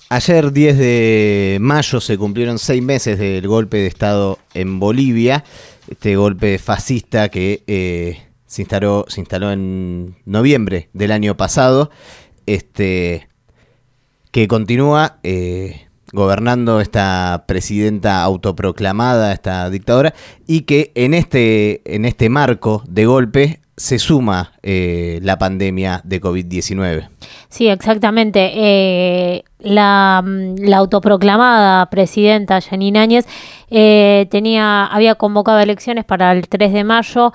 Ayer, 10 de mayo, se cumplieron 6 meses del golpe de Estado en Bolivia, este golpe fascista que se instaló en noviembre del año pasado, que continúa gobernando esta presidenta autoproclamada, esta dictadora, y que en este marco de golpe se suma la pandemia de COVID-19. Sí, exactamente. La autoproclamada presidenta Yanine Áñez había convocado elecciones para el 3 de mayo,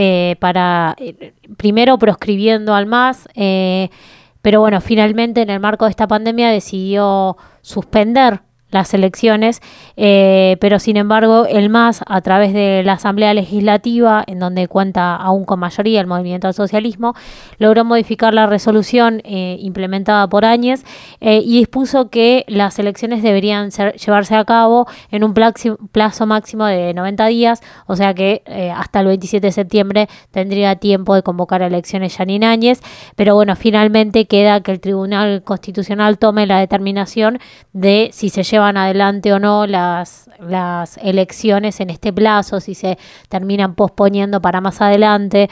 primero proscribiendo al MAS, pero bueno, finalmente en el marco de esta pandemia decidió suspender las elecciones, pero sin embargo el MAS, a través de la Asamblea Legislativa, en donde cuenta aún con mayoría el Movimiento al Socialismo, logró modificar la resolución implementada por Áñez y dispuso que las elecciones deberían llevarse a cabo en un plazo máximo de 90 días, o sea que hasta el 27 de septiembre tendría tiempo de convocar elecciones Yanine Áñez, pero bueno, finalmente queda que el Tribunal Constitucional tome la determinación de si se llevan adelante o no las elecciones en este plazo, si se terminan posponiendo para más adelante,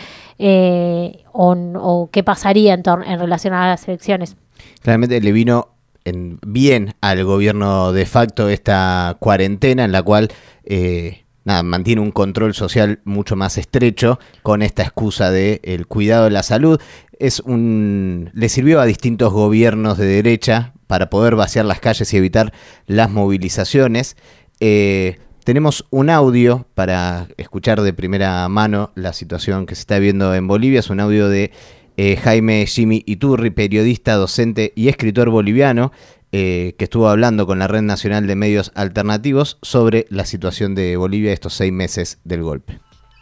o qué pasaría en relación a las elecciones. Claramente le vino bien al gobierno de facto esta cuarentena en la cual mantiene un control social mucho más estrecho con esta excusa de el cuidado de la salud. Le sirvió a distintos gobiernos de derecha para poder vaciar las calles y evitar las movilizaciones. Tenemos un audio para escuchar de primera mano la situación que se está viendo en Bolivia. Es un audio de Jaime Jimmy Iturri, periodista, docente y escritor boliviano, que estuvo hablando con la Red Nacional de Medios Alternativos sobre la situación de Bolivia estos 6 meses del golpe.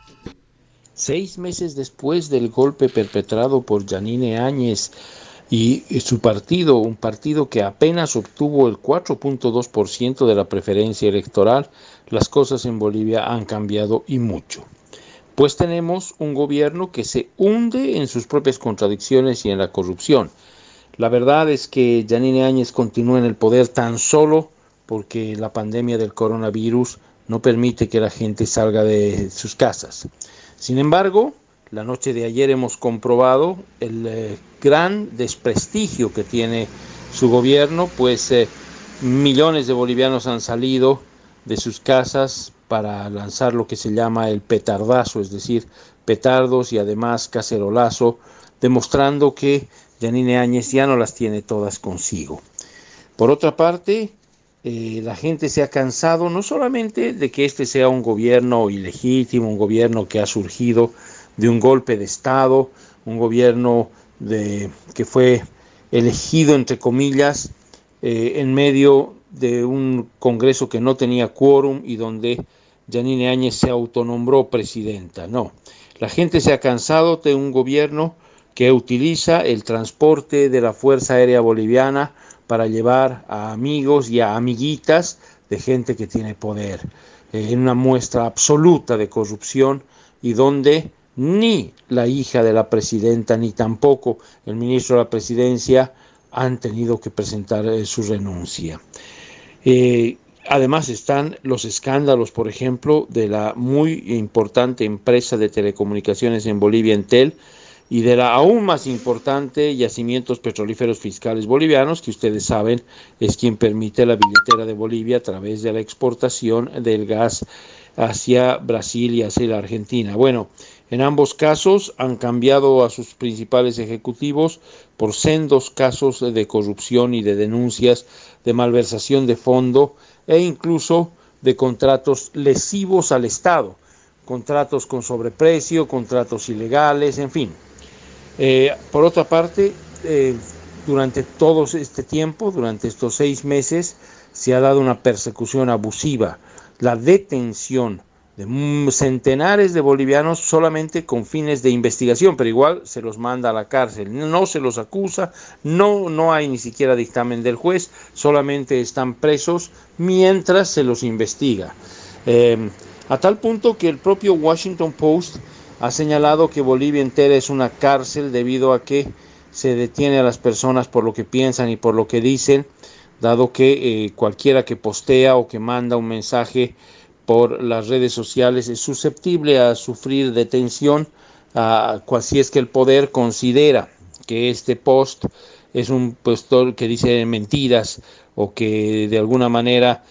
6 meses después del golpe perpetrado por Yanine Áñez y su partido, un partido que apenas obtuvo el 4.2% de la preferencia electoral, las cosas en Bolivia han cambiado y mucho. Pues tenemos un gobierno que se hunde en sus propias contradicciones y en la corrupción. La verdad es que Yanine Áñez continúa en el poder tan solo porque la pandemia del coronavirus no permite que la gente salga de sus casas. Sin embargo, la noche de ayer hemos comprobado el gran desprestigio que tiene su gobierno, pues millones de bolivianos han salido de sus casas para lanzar lo que se llama el petardazo, es decir, petardos y además cacerolazo, demostrando que Yanine Áñez ya no las tiene todas consigo. Por otra parte, la gente se ha cansado no solamente de que este sea un gobierno ilegítimo, un gobierno que ha surgido de un golpe de Estado, un gobierno que fue elegido, entre comillas, en medio de un Congreso que no tenía quórum y donde Yanine Áñez se autonombró presidenta. No, la gente se ha cansado de un gobierno que utiliza el transporte de la Fuerza Aérea Boliviana para llevar a amigos y a amiguitas de gente que tiene poder, en una muestra absoluta de corrupción y donde ni la hija de la presidenta ni tampoco el ministro de la presidencia han tenido que presentar su renuncia. Además están los escándalos, por ejemplo, de la muy importante empresa de telecomunicaciones en Bolivia, Entel, y de la aún más importante Yacimientos Petrolíferos Fiscales Bolivianos, que ustedes saben es quien permite la billetera de Bolivia a través de la exportación del gas hacia Brasil y hacia la Argentina. Bueno, en ambos casos han cambiado a sus principales ejecutivos por sendos casos de corrupción y de denuncias de malversación de fondo e incluso de contratos lesivos al Estado, contratos con sobreprecio, contratos ilegales, en fin. Por otra parte, durante todo este tiempo, durante estos 6 meses, se ha dado una persecución abusiva, la detención de centenares de bolivianos solamente con fines de investigación, pero igual se los manda a la cárcel, no se los acusa, no hay ni siquiera dictamen del juez, solamente están presos mientras se los investiga. A tal punto que el propio Washington Post ha señalado que Bolivia entera es una cárcel debido a que se detiene a las personas por lo que piensan y por lo que dicen, dado que cualquiera que postea o que manda un mensaje por las redes sociales es susceptible a sufrir detención si es que el poder considera que este post es un postor que dice mentiras o que de alguna manera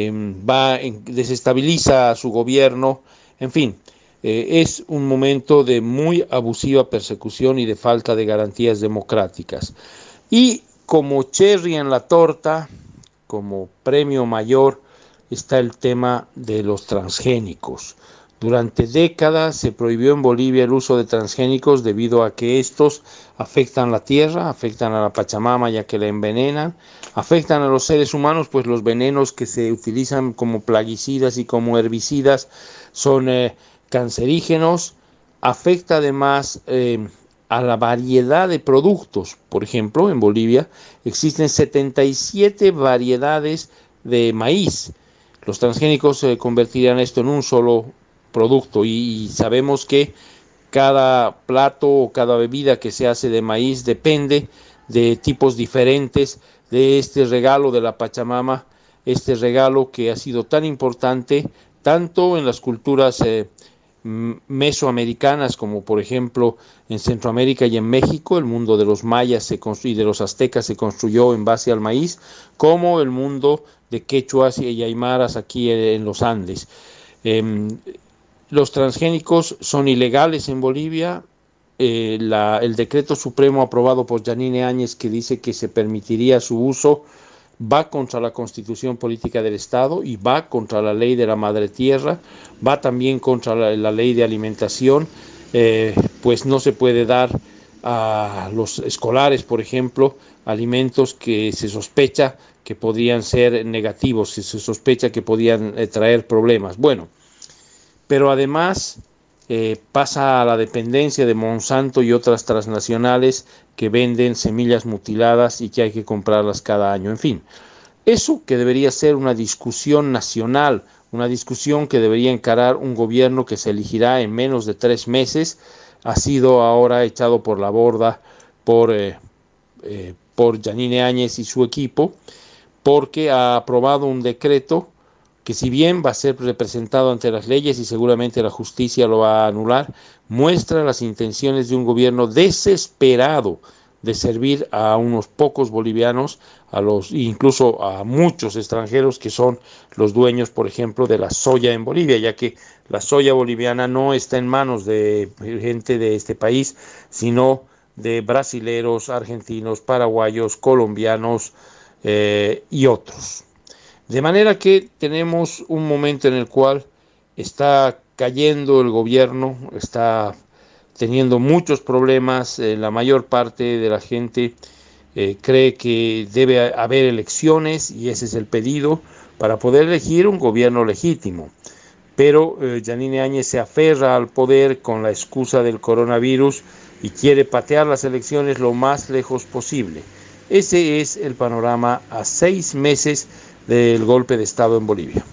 desestabiliza a su gobierno. En fin, es un momento de muy abusiva persecución y de falta de garantías democráticas. Y como cherry en la torta, como premio mayor, está el tema de los transgénicos. Durante décadas se prohibió en Bolivia el uso de transgénicos debido a que estos afectan la tierra, afectan a la Pachamama ya que la envenenan, afectan a los seres humanos, pues los venenos que se utilizan como plaguicidas y como herbicidas son cancerígenos. Afecta además a la variedad de productos. Por ejemplo, en Bolivia existen 77 variedades de maíz. Los transgénicos convertirían esto en un solo producto y sabemos que cada plato o cada bebida que se hace de maíz depende de tipos diferentes de este regalo de la Pachamama, este regalo que ha sido tan importante tanto en las culturas mesoamericanas como por ejemplo en Centroamérica y en México. El mundo de los mayas y de los aztecas se construyó en base al maíz, como el mundo de quechuas y aymaras aquí en los Andes. Los transgénicos son ilegales en Bolivia. El decreto supremo aprobado por Yanine Áñez, que dice que se permitiría su uso, va contra la Constitución Política del Estado y va contra la ley de la Madre Tierra, va también contra la ley de alimentación, pues no se puede dar a los escolares, por ejemplo, alimentos que se sospecha que podrían ser negativos, se sospecha que podían traer problemas. Bueno, pero además pasa a la dependencia de Monsanto y otras transnacionales que venden semillas mutiladas y que hay que comprarlas cada año. En fin, eso que debería ser una discusión nacional, una discusión que debería encarar un gobierno que se elegirá en menos de 3 meses, ha sido ahora echado por la borda por Yanine Áñez y su equipo, porque ha aprobado un decreto que, si bien va a ser representado ante las leyes y seguramente la justicia lo va a anular, muestra las intenciones de un gobierno desesperado de servir a unos pocos bolivianos, incluso a muchos extranjeros que son los dueños, por ejemplo, de la soya en Bolivia, ya que la soya boliviana no está en manos de gente de este país, sino de brasileros, argentinos, paraguayos, colombianos y otros. De manera que tenemos un momento en el cual está cayendo el gobierno, está teniendo muchos problemas. La mayor parte de la gente cree que debe haber elecciones y ese es el pedido para poder elegir un gobierno legítimo. Pero Yanine Áñez se aferra al poder con la excusa del coronavirus y quiere patear las elecciones lo más lejos posible. Ese es el panorama a 6 meses del golpe de Estado en Bolivia.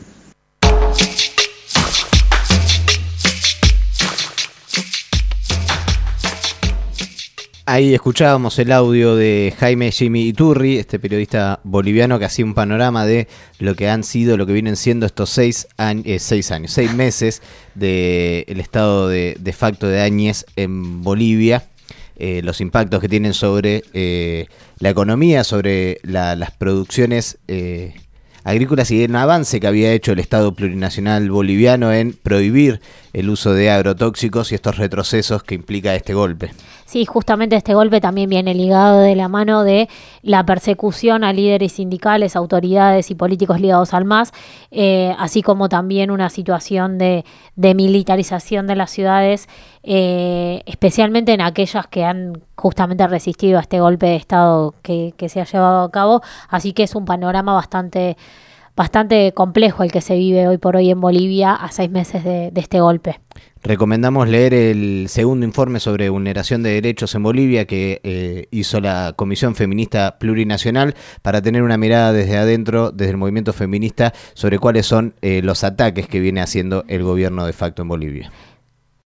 Ahí escuchábamos el audio de Jaime Jimmy Iturri, este periodista boliviano que hacía un panorama de lo que vienen siendo estos 6 meses del estado de facto de Áñez en Bolivia. Los impactos que tienen sobre la economía, sobre las producciones agrícolas y el avance que había hecho el Estado plurinacional boliviano en prohibir el uso de agrotóxicos y estos retrocesos que implica este golpe. Sí, justamente este golpe también viene ligado de la mano de la persecución a líderes sindicales, autoridades y políticos ligados al MAS, así como también una situación de militarización de las ciudades, especialmente en aquellas que han justamente resistido a este golpe de Estado que se ha llevado a cabo. Así que es un panorama bastante complejo el que se vive hoy por hoy en Bolivia a 6 meses de este golpe. Recomendamos leer el segundo informe sobre vulneración de derechos en Bolivia que hizo la Comisión Feminista Plurinacional para tener una mirada desde adentro, desde el movimiento feminista, sobre cuáles son los ataques que viene haciendo el gobierno de facto en Bolivia.